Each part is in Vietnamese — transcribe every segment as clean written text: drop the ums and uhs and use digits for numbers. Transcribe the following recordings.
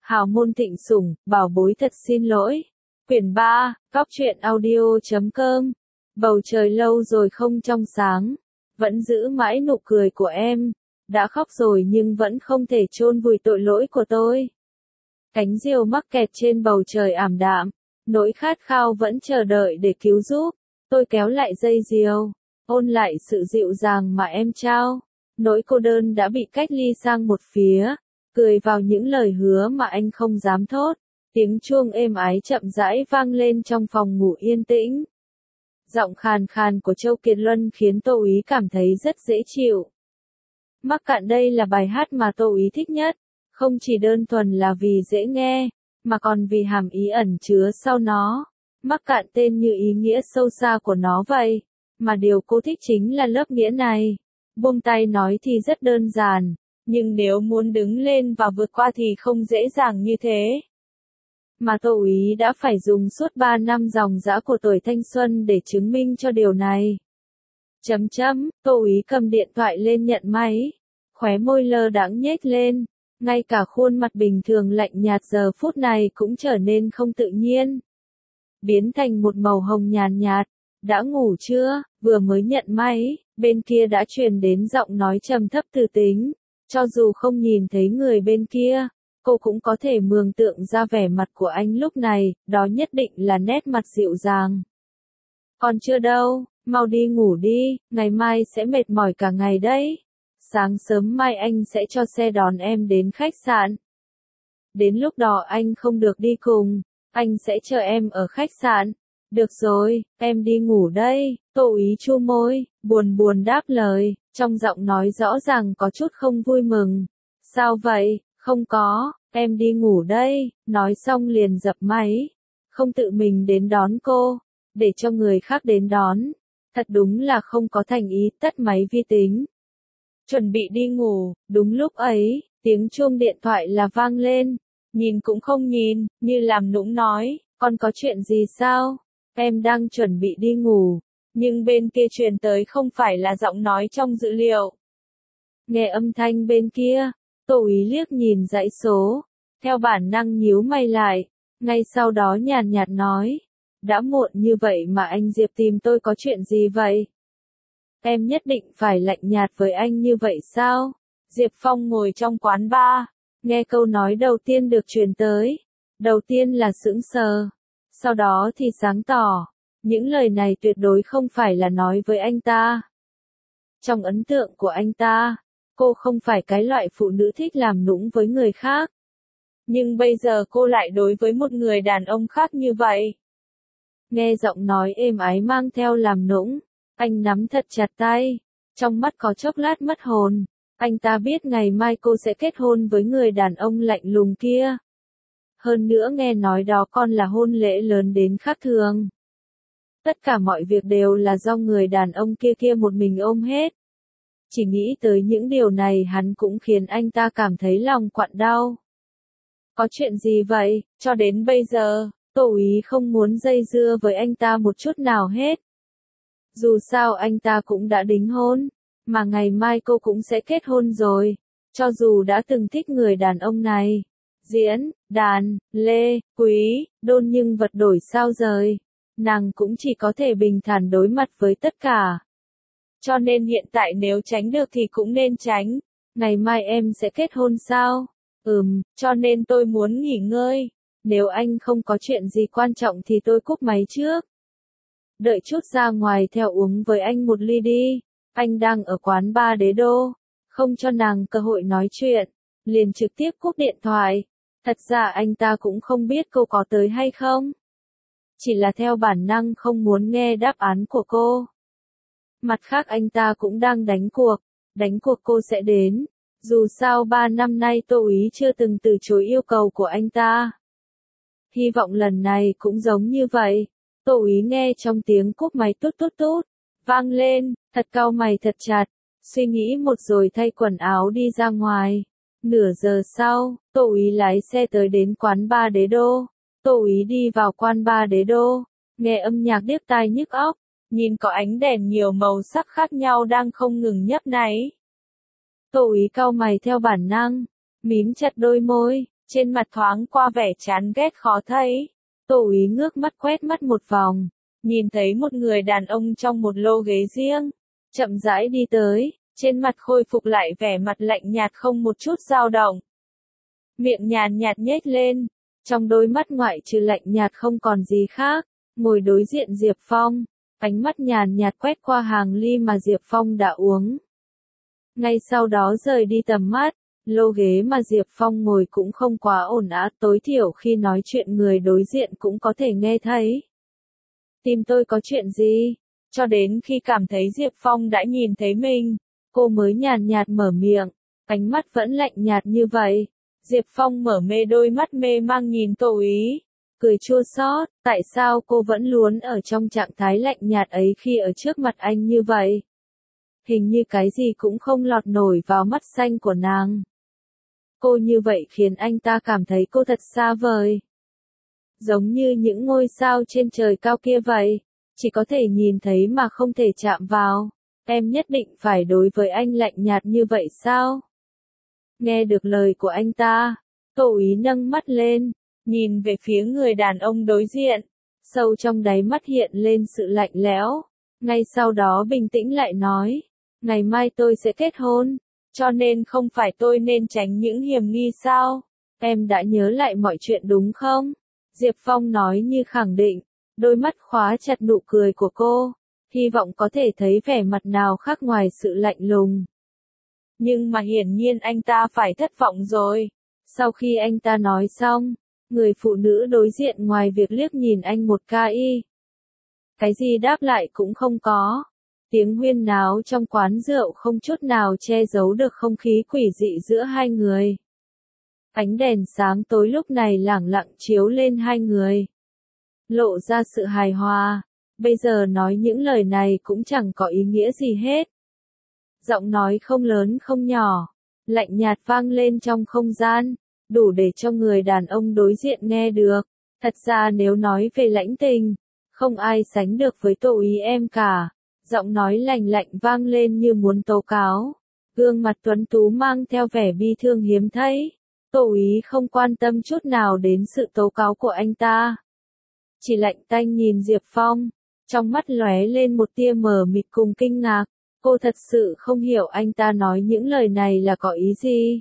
Hào môn thịnh sủng, bảo bối thật xin lỗi. Quyển 3, Cóc truyện audio.com. Bầu trời lâu rồi không trong sáng, vẫn giữ mãi nụ cười của em. Đã khóc rồi nhưng vẫn không thể chôn vùi tội lỗi của tôi. Cánh diều mắc kẹt trên bầu trời ảm đạm, nỗi khát khao vẫn chờ đợi để cứu giúp. Tôi kéo lại dây diều, ôn lại sự dịu dàng mà em trao. Nỗi cô đơn đã bị cách ly sang một phía, cười vào những lời hứa mà anh không dám thốt. Tiếng chuông êm ái chậm rãi vang lên trong phòng ngủ yên tĩnh. Giọng khàn khàn của Châu Kiệt Luân khiến Tô Úy cảm thấy rất dễ chịu. Mắc cạn đây là bài hát mà Tô Úy thích nhất, không chỉ đơn thuần là vì dễ nghe, mà còn vì hàm ý ẩn chứa sau nó. Mắc cạn tên như ý nghĩa sâu xa của nó vậy, mà điều cô thích chính là lớp nghĩa này. Buông tay nói thì rất đơn giản, nhưng nếu muốn đứng lên và vượt qua thì không dễ dàng như thế. Mà Tô Úy đã phải dùng suốt 3 năm dòng dã của tuổi thanh xuân để chứng minh cho điều này. Tô Úy cầm điện thoại lên nhận máy, khóe môi lơ đãng nhếch lên, ngay cả khuôn mặt bình thường lạnh nhạt giờ phút này cũng trở nên không tự nhiên. Biến thành một màu hồng nhàn nhạt. Đã ngủ chưa? Vừa mới nhận máy, bên kia đã truyền đến giọng nói trầm thấp từ tính. Cho dù không nhìn thấy người bên kia, cô cũng có thể mường tượng ra vẻ mặt của anh lúc này, đó nhất định là nét mặt dịu dàng. Còn chưa đâu, mau đi ngủ đi, ngày mai sẽ mệt mỏi cả ngày đấy. Sáng sớm mai anh sẽ cho xe đón em đến khách sạn. Đến lúc đó anh không được đi cùng, anh sẽ chờ em ở khách sạn. Được rồi, em đi ngủ đây. Tô Úy chu môi, buồn buồn đáp lời, trong giọng nói rõ ràng có chút không vui mừng. Sao vậy? Không có, em đi ngủ đây. Nói xong liền dập máy, không tự mình đến đón cô, để cho người khác đến đón. Thật đúng là không có thành ý, tắt máy vi tính. Chuẩn bị đi ngủ, đúng lúc ấy, tiếng chuông điện thoại là vang lên. Nhìn cũng không nhìn, như làm nũng nói, con có chuyện gì sao? Em đang chuẩn bị đi ngủ, nhưng bên kia truyền tới không phải là giọng nói trong dữ liệu. Nghe âm thanh bên kia, Tô Úy liếc nhìn dãy số, theo bản năng nhíu mày lại, ngay sau đó nhàn nhạt nói, đã muộn như vậy mà anh Diệp tìm tôi có chuyện gì vậy? Em nhất định phải lạnh nhạt với anh như vậy sao? Diệp Phong ngồi trong quán bar, nghe câu nói đầu tiên được truyền tới, đầu tiên là sững sờ. Sau đó thì sáng tỏ, những lời này tuyệt đối không phải là nói với anh ta. Trong ấn tượng của anh ta, cô không phải cái loại phụ nữ thích làm nũng với người khác. Nhưng bây giờ cô lại đối với một người đàn ông khác như vậy. Nghe giọng nói êm ái mang theo làm nũng, anh nắm thật chặt tay, trong mắt có chốc lát mất hồn. Anh ta biết ngày mai cô sẽ kết hôn với người đàn ông lạnh lùng kia. Hơn nữa nghe nói đó còn là hôn lễ lớn đến khác thường. Tất cả mọi việc đều là do người đàn ông kia một mình ôm hết. Chỉ nghĩ tới những điều này hắn cũng khiến anh ta cảm thấy lòng quặn đau. Có chuyện gì vậy? Cho đến bây giờ, Tô Úy không muốn dây dưa với anh ta một chút nào hết. Dù sao anh ta cũng đã đính hôn, mà ngày mai cô cũng sẽ kết hôn rồi. Cho dù đã từng thích người đàn ông này. Diễn, đàn, lê, quý, đôn nhưng vật đổi sao rời. Nàng cũng chỉ có thể bình thản đối mặt với tất cả. Cho nên hiện tại nếu tránh được thì cũng nên tránh. Ngày mai em sẽ kết hôn sao? Cho nên tôi muốn nghỉ ngơi. Nếu anh không có chuyện gì quan trọng thì tôi cúp máy trước. Đợi chút ra ngoài theo uống với anh một ly đi. Anh đang ở quán bar Đế Đô. Không cho nàng cơ hội nói chuyện, liền trực tiếp cúp điện thoại. Thật ra anh ta cũng không biết cô có tới hay không. Chỉ là theo bản năng không muốn nghe đáp án của cô. Mặt khác anh ta cũng đang đánh cuộc cô sẽ đến. Dù sao 3 năm nay Tô Úy chưa từng từ chối yêu cầu của anh ta. Hy vọng lần này cũng giống như vậy. Tô Úy nghe trong tiếng cúp máy tút tút tút vang lên, thật cau mày thật chặt, suy nghĩ một rồi thay quần áo đi ra ngoài. Nửa giờ sau, Tô Úy lái xe tới đến quán bar Đế Đô. Tô Úy đi vào quán bar Đế Đô, nghe âm nhạc điếc tai nhức óc, nhìn có ánh đèn nhiều màu sắc khác nhau đang không ngừng nhấp nháy. Tô Úy cau mày theo bản năng, mím chặt đôi môi, trên mặt thoáng qua vẻ chán ghét khó thấy. Tô Úy ngước mắt quét mắt một vòng, nhìn thấy một người đàn ông trong một lô ghế riêng, chậm rãi đi tới, trên mặt khôi phục lại vẻ mặt lạnh nhạt không một chút dao động. Miệng nhàn nhạt nhếch lên, trong đôi mắt ngoại trừ lạnh nhạt không còn gì khác, ngồi đối diện Diệp Phong, ánh mắt nhàn nhạt quét qua hàng ly mà Diệp Phong đã uống. Ngay sau đó rời đi tầm mắt, lô ghế mà Diệp Phong ngồi cũng không quá ồn ào, tối thiểu khi nói chuyện người đối diện cũng có thể nghe thấy. Tìm tôi có chuyện gì? Cho đến khi cảm thấy Diệp Phong đã nhìn thấy mình, cô mới nhàn nhạt mở miệng, ánh mắt vẫn lạnh nhạt như vậy. Diệp Phong mở đôi mắt mê mang nhìn Tô Úy, cười chua xót, tại sao cô vẫn luôn ở trong trạng thái lạnh nhạt ấy khi ở trước mặt anh như vậy? Hình như cái gì cũng không lọt nổi vào mắt xanh của nàng. Cô như vậy khiến anh ta cảm thấy cô thật xa vời. Giống như những ngôi sao trên trời cao kia vậy, chỉ có thể nhìn thấy mà không thể chạm vào. Em nhất định phải đối với anh lạnh nhạt như vậy sao? Nghe được lời của anh ta, Tô Úy nâng mắt lên, nhìn về phía người đàn ông đối diện, sâu trong đáy mắt hiện lên sự lạnh lẽo, ngay sau đó bình tĩnh lại nói, ngày mai tôi sẽ kết hôn, cho nên không phải tôi nên tránh những hiểm nghi sao? Em đã nhớ lại mọi chuyện đúng không? Diệp Phong nói như khẳng định, đôi mắt khóa chặt nụ cười của cô, hy vọng có thể thấy vẻ mặt nào khác ngoài sự lạnh lùng. Nhưng mà hiển nhiên anh ta phải thất vọng rồi. Sau khi anh ta nói xong, người phụ nữ đối diện ngoài việc liếc nhìn anh một cái gì đáp lại cũng không có. Tiếng huyên náo trong quán rượu không chút nào che giấu được không khí quỷ dị giữa hai người. Ánh đèn sáng tối lúc này lẳng lặng chiếu lên hai người, lộ ra sự hài hòa. Bây giờ nói những lời này cũng chẳng có ý nghĩa gì hết. Giọng nói không lớn không nhỏ, lạnh nhạt vang lên trong không gian, đủ để cho người đàn ông đối diện nghe được. Thật ra nếu nói về lãnh tình, không ai sánh được với Tô Úy em cả. Giọng nói lạnh lạnh vang lên như muốn tố cáo. Gương mặt tuấn tú mang theo vẻ bi thương hiếm thấy. Tô Úy không quan tâm chút nào đến sự tố cáo của anh ta. Chỉ lạnh tanh nhìn Diệp Phong, trong mắt lóe lên một tia mờ mịt cùng kinh ngạc. Cô thật sự không hiểu anh ta nói những lời này là có ý gì.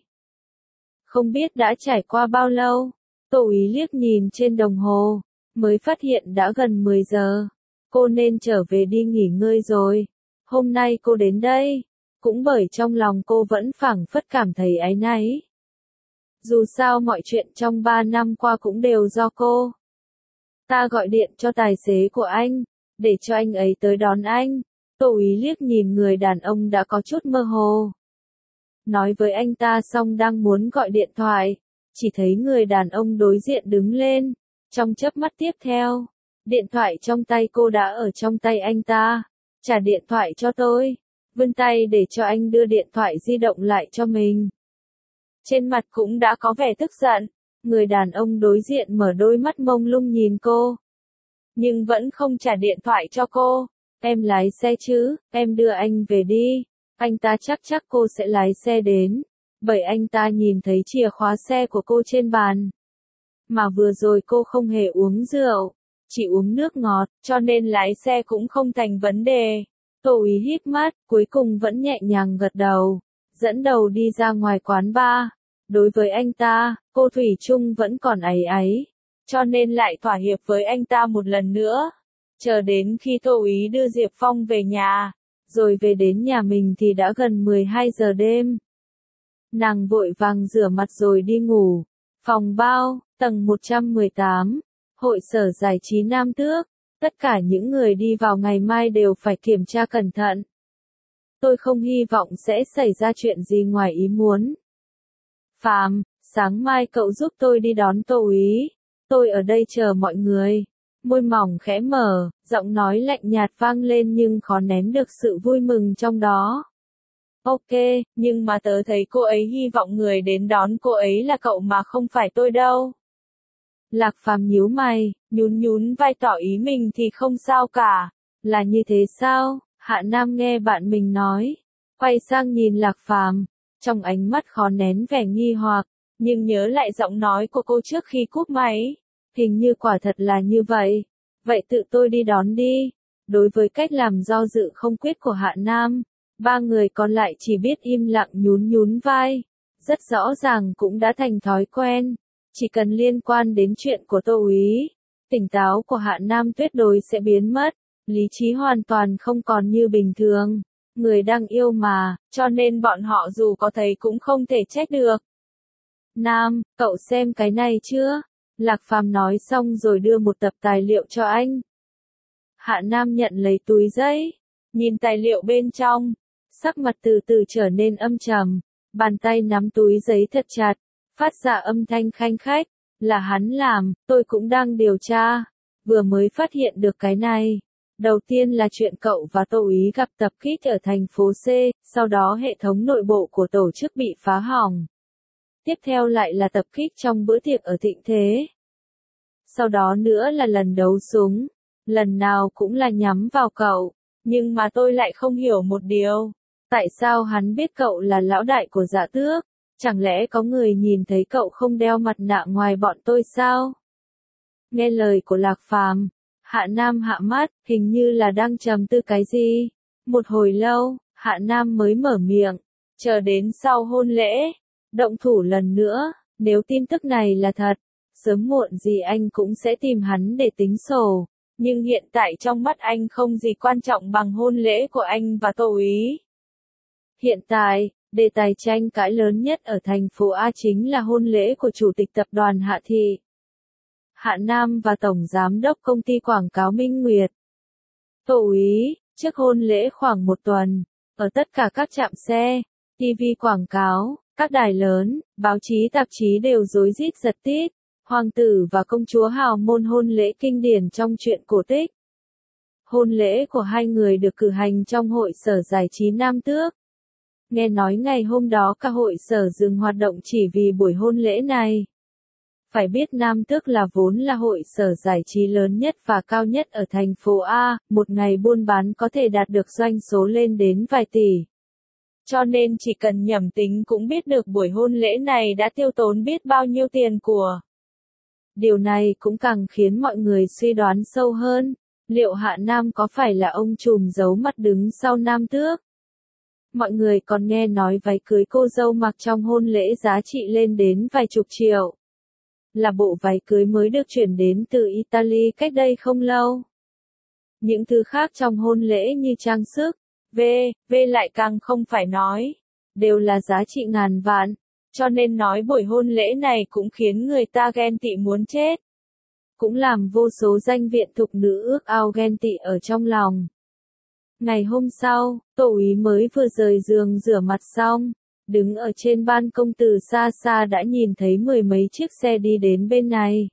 Không biết đã trải qua bao lâu, Tô Úy liếc nhìn trên đồng hồ, mới phát hiện đã gần 10 giờ. Cô nên trở về đi nghỉ ngơi rồi. Hôm nay cô đến đây, cũng bởi trong lòng cô vẫn phảng phất cảm thấy áy náy. Dù sao mọi chuyện trong 3 năm qua cũng đều do cô. Ta gọi điện cho tài xế của anh, để cho anh ấy tới đón anh. Tô Úy liếc nhìn người đàn ông đã có chút mơ hồ. Nói với anh ta xong đang muốn gọi điện thoại, chỉ thấy người đàn ông đối diện đứng lên. Trong chớp mắt tiếp theo, điện thoại trong tay cô đã ở trong tay anh ta. Trả điện thoại cho tôi. Vươn tay để cho anh đưa điện thoại di động lại cho mình. Trên mặt cũng đã có vẻ tức giận. Người đàn ông đối diện mở đôi mắt mông lung nhìn cô, nhưng vẫn không trả điện thoại cho cô. Em lái xe chứ, em đưa anh về đi. Anh ta chắc cô sẽ lái xe đến, bởi anh ta nhìn thấy chìa khóa xe của cô trên bàn. Mà vừa rồi cô không hề uống rượu, chỉ uống nước ngọt, cho nên lái xe cũng không thành vấn đề. Tô Úy hít mắt, cuối cùng vẫn nhẹ nhàng gật đầu, dẫn đầu đi ra ngoài quán bar. Đối với anh ta, cô thủy chung vẫn còn áy áy, cho nên lại thỏa hiệp với anh ta một lần nữa. Chờ đến khi Tô Úy đưa Diệp Phong về nhà, rồi về đến nhà mình thì đã gần 12 giờ đêm. Nàng vội vàng rửa mặt rồi đi ngủ. Phòng bao, tầng 118, hội sở giải trí Nam Tước. Tất cả những người đi vào ngày mai đều phải kiểm tra cẩn thận. Tôi không hy vọng sẽ xảy ra chuyện gì ngoài ý muốn. Phạm, sáng mai cậu giúp tôi đi đón Tô Úy. Tôi ở đây chờ mọi người. Môi mỏng khẽ mở, giọng nói lạnh nhạt vang lên nhưng khó nén được sự vui mừng trong đó. Ok, nhưng mà tớ thấy cô ấy hy vọng người đến đón cô ấy là cậu mà không phải tôi đâu. Lạc Phàm nhíu mày, nhún vai tỏ ý mình thì không sao cả. Là như thế sao? Hạ Nam nghe bạn mình nói. Quay sang nhìn Lạc Phàm, trong ánh mắt khó nén vẻ nghi hoặc. Nhưng nhớ lại giọng nói của cô trước khi cúp máy. Hình như quả thật là như vậy. Vậy tự tôi đi đón đi. Đối với cách làm do dự không quyết của Hạ Nam, ba người còn lại chỉ biết im lặng nhún nhún vai. Rất rõ ràng cũng đã thành thói quen. Chỉ cần liên quan đến chuyện của Tô Úy, tỉnh táo của Hạ Nam tuyệt đối sẽ biến mất. Lý trí hoàn toàn không còn như bình thường. Người đang yêu mà, cho nên bọn họ dù có thấy cũng không thể trách được. Nam, cậu xem cái này chưa? Lạc Phàm nói xong rồi đưa một tập tài liệu cho anh. Hạ Nam nhận lấy túi giấy, nhìn tài liệu bên trong, sắc mặt từ từ trở nên âm trầm, bàn tay nắm túi giấy thật chặt, phát ra âm thanh khanh khách, là hắn làm, tôi cũng đang điều tra, vừa mới phát hiện được cái này. Đầu tiên là chuyện cậu và Tô Úy gặp tập kích ở thành phố C, sau đó hệ thống nội bộ của tổ chức bị phá hỏng. Tiếp theo lại là tập kích trong bữa tiệc ở Thịnh Thế. Sau đó nữa là lần đấu súng, lần nào cũng là nhắm vào cậu, nhưng mà tôi lại không hiểu một điều. Tại sao hắn biết cậu là lão đại của Dạ Tước? Chẳng lẽ có người nhìn thấy cậu không đeo mặt nạ ngoài bọn tôi sao? Nghe lời của Lạc Phàm, Hạ Nam hạ mắt, hình như là đang trầm tư cái gì. Một hồi lâu, Hạ Nam mới mở miệng, chờ đến sau hôn lễ, động thủ lần nữa, nếu tin tức này là thật, sớm muộn gì anh cũng sẽ tìm hắn để tính sổ. Nhưng hiện tại trong mắt anh không gì quan trọng bằng hôn lễ của anh và Tô Úy. Hiện tại, đề tài tranh cãi lớn nhất ở thành phố A chính là hôn lễ của Chủ tịch Tập đoàn Hạ Thị, Hạ Nam và Tổng Giám đốc Công ty Quảng cáo Minh Nguyệt. Tô Úy, trước hôn lễ khoảng một tuần, ở tất cả các trạm xe, TV quảng cáo, các đài lớn, báo chí tạp chí đều rối rít giật tít. Hoàng tử và công chúa hào môn hôn lễ kinh điển trong truyện cổ tích. Hôn lễ của hai người được cử hành trong hội sở giải trí Nam Tước. Nghe nói ngày hôm đó cả hội sở dừng hoạt động chỉ vì buổi hôn lễ này. Phải biết Nam Tước là vốn là hội sở giải trí lớn nhất và cao nhất ở thành phố A, một ngày buôn bán có thể đạt được doanh số lên đến vài tỷ. Cho nên chỉ cần nhẩm tính cũng biết được buổi hôn lễ này đã tiêu tốn biết bao nhiêu tiền của. Điều này cũng càng khiến mọi người suy đoán sâu hơn, liệu Hạ Nam có phải là ông trùm giấu mặt đứng sau Nam Tước? Mọi người còn nghe nói váy cưới cô dâu mặc trong hôn lễ giá trị lên đến vài chục triệu. Là bộ váy cưới mới được chuyển đến từ Italy cách đây không lâu. Những thứ khác trong hôn lễ như trang sức, lại càng không phải nói, đều là giá trị ngàn vạn. Cho nên nói buổi hôn lễ này cũng khiến người ta ghen tị muốn chết. Cũng làm vô số danh viện thục nữ ước ao ghen tị ở trong lòng. Ngày hôm sau, Tô Úy mới vừa rời giường rửa mặt xong, đứng ở trên ban công từ xa xa đã nhìn thấy mười mấy chiếc xe đi đến bên này.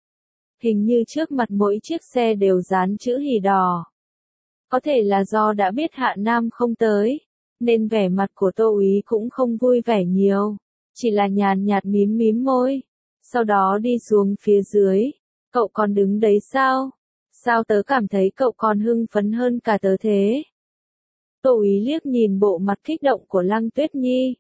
Hình như trước mặt mỗi chiếc xe đều dán chữ hỉ đỏ. Có thể là do đã biết Hạ Nam không tới, nên vẻ mặt của Tô Úy cũng không vui vẻ nhiều. Chỉ là nhàn nhạt mím mím môi, sau đó đi xuống phía dưới. Cậu còn đứng đấy sao? Sao tớ cảm thấy cậu còn hưng phấn hơn cả tớ thế? Tô Úy liếc nhìn bộ mặt kích động của Lăng Tuyết Nhi.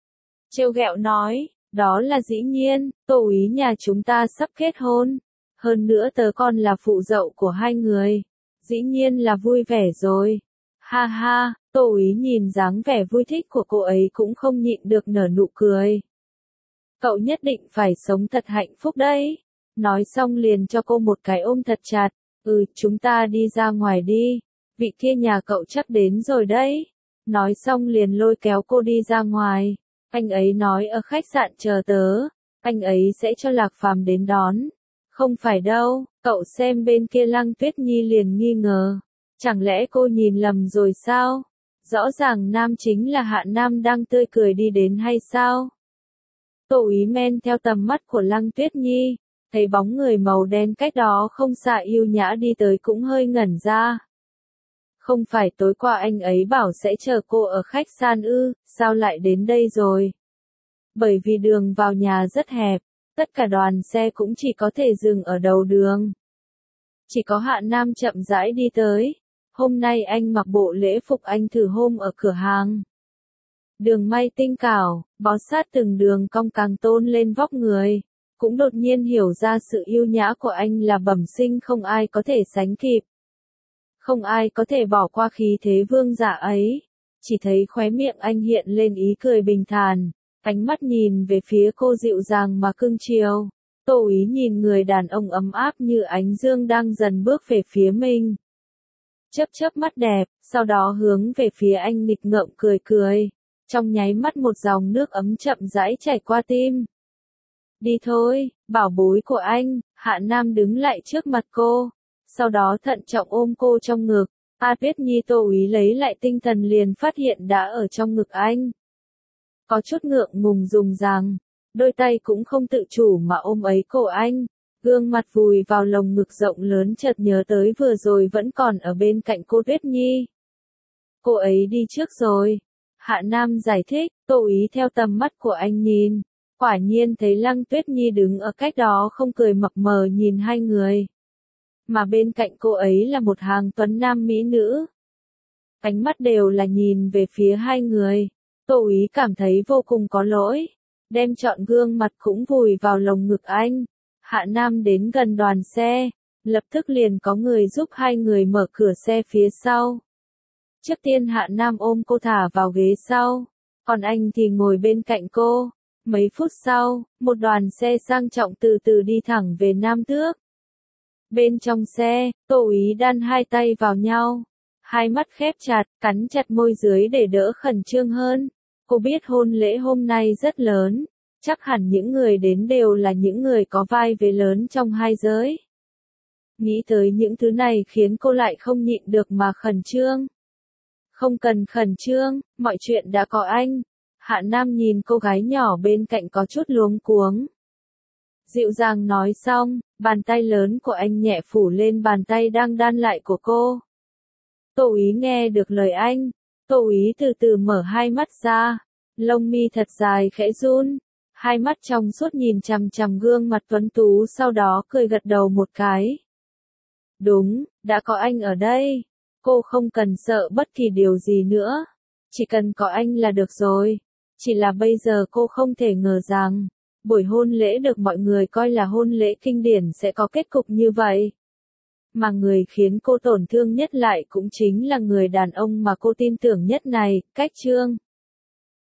Trêu ghẹo nói, đó là dĩ nhiên, Tô Úy nhà chúng ta sắp kết hôn. Hơn nữa tớ còn là phụ dậu của hai người. Dĩ nhiên là vui vẻ rồi. Ha ha, Tô Úy nhìn dáng vẻ vui thích của cô ấy cũng không nhịn được nở nụ cười. Cậu nhất định phải sống thật hạnh phúc đấy. Nói xong liền cho cô một cái ôm thật chặt. Chúng ta đi ra ngoài đi. Vị kia nhà cậu chắc đến rồi đấy. Nói xong liền lôi kéo cô đi ra ngoài. Anh ấy nói ở khách sạn chờ tớ. Anh ấy sẽ cho Lạc Phàm đến đón. Không phải đâu, cậu xem bên kia Lăng Tuyết Nhi liền nghi ngờ. Chẳng lẽ cô nhìn lầm rồi sao? Rõ ràng nam chính là Hạ Nam đang tươi cười đi đến hay sao? Tô Úy men theo tầm mắt của Lăng Tuyết Nhi, thấy bóng người màu đen cách đó không xa yêu nhã đi tới cũng hơi ngẩn ra. Không phải tối qua anh ấy bảo sẽ chờ cô ở khách sạn ư, sao lại đến đây rồi? Bởi vì đường vào nhà rất hẹp, tất cả đoàn xe cũng chỉ có thể dừng ở đầu đường. Chỉ có Hạ Nam chậm rãi đi tới. Hôm nay anh mặc bộ lễ phục anh thử hôm ở cửa hàng. Đường may tinh xảo, bó sát từng đường cong càng tôn lên vóc người. Cũng đột nhiên hiểu ra sự yêu nhã của anh là bẩm sinh không ai có thể sánh kịp. Không ai có thể bỏ qua khí thế vương giả ấy. Chỉ thấy khóe miệng anh hiện lên ý cười bình thản, ánh mắt nhìn về phía cô dịu dàng mà cưng chiều. Tô Ý nhìn người đàn ông ấm áp như ánh dương đang dần bước về phía mình. Chớp chớp mắt đẹp, sau đó hướng về phía anh nghịch ngợm cười cười. Trong nháy mắt một dòng nước ấm chậm rãi chảy qua tim. Đi thôi, bảo bối của anh. Hạ Nam đứng lại trước mặt cô. Sau đó thận trọng ôm cô trong ngực. Tuyết Nhi Tô Ý lấy lại tinh thần liền phát hiện đã ở trong ngực anh. Có chút ngượng ngùng dùng rằng, đôi tay cũng không tự chủ mà ôm ấy cổ anh. Gương mặt vùi vào lồng ngực rộng lớn chợt nhớ tới vừa rồi vẫn còn ở bên cạnh cô Tuyết Nhi. Cô ấy đi trước rồi. Hạ Nam giải thích, Tô Ý theo tầm mắt của anh nhìn. Quả nhiên thấy Lăng Tuyết Nhi đứng ở cách đó không cười mập mờ nhìn hai người. Mà bên cạnh cô ấy là một hàng tuấn nam mỹ nữ. Ánh mắt đều là nhìn về phía hai người. Tô Ý cảm thấy vô cùng có lỗi. Đem trọn gương mặt cũng vùi vào lồng ngực anh. Hạ Nam đến gần đoàn xe. Lập tức liền có người giúp hai người mở cửa xe phía sau. Trước tiên Hạ Nam ôm cô thả vào ghế sau. Còn anh thì ngồi bên cạnh cô. Mấy phút sau, một đoàn xe sang trọng từ từ đi thẳng về Nam Tước. Bên trong xe, Tô Ý đan hai tay vào nhau. Hai mắt khép chặt, cắn chặt môi dưới để đỡ khẩn trương hơn. Cô biết hôn lễ hôm nay rất lớn. Chắc hẳn những người đến đều là những người có vai vế lớn trong hai giới. Nghĩ tới những thứ này khiến cô lại không nhịn được mà khẩn trương. Không cần khẩn trương, mọi chuyện đã có anh. Hạ Nam nhìn cô gái nhỏ bên cạnh có chút luống cuống. Dịu dàng nói xong, bàn tay lớn của anh nhẹ phủ lên bàn tay đang đan lại của cô. Tô Ý nghe được lời anh. Tô Ý từ từ mở hai mắt ra. Lông mi thật dài khẽ run. Hai mắt trong suốt nhìn chằm chằm gương mặt tuấn tú sau đó cười gật đầu một cái. Đúng, đã có anh ở đây. Cô không cần sợ bất kỳ điều gì nữa. Chỉ cần có anh là được rồi. Chỉ là bây giờ cô không thể ngờ rằng, buổi hôn lễ được mọi người coi là hôn lễ kinh điển sẽ có kết cục như vậy. Mà người khiến cô tổn thương nhất lại cũng chính là người đàn ông mà cô tin tưởng nhất này, Cách Trương.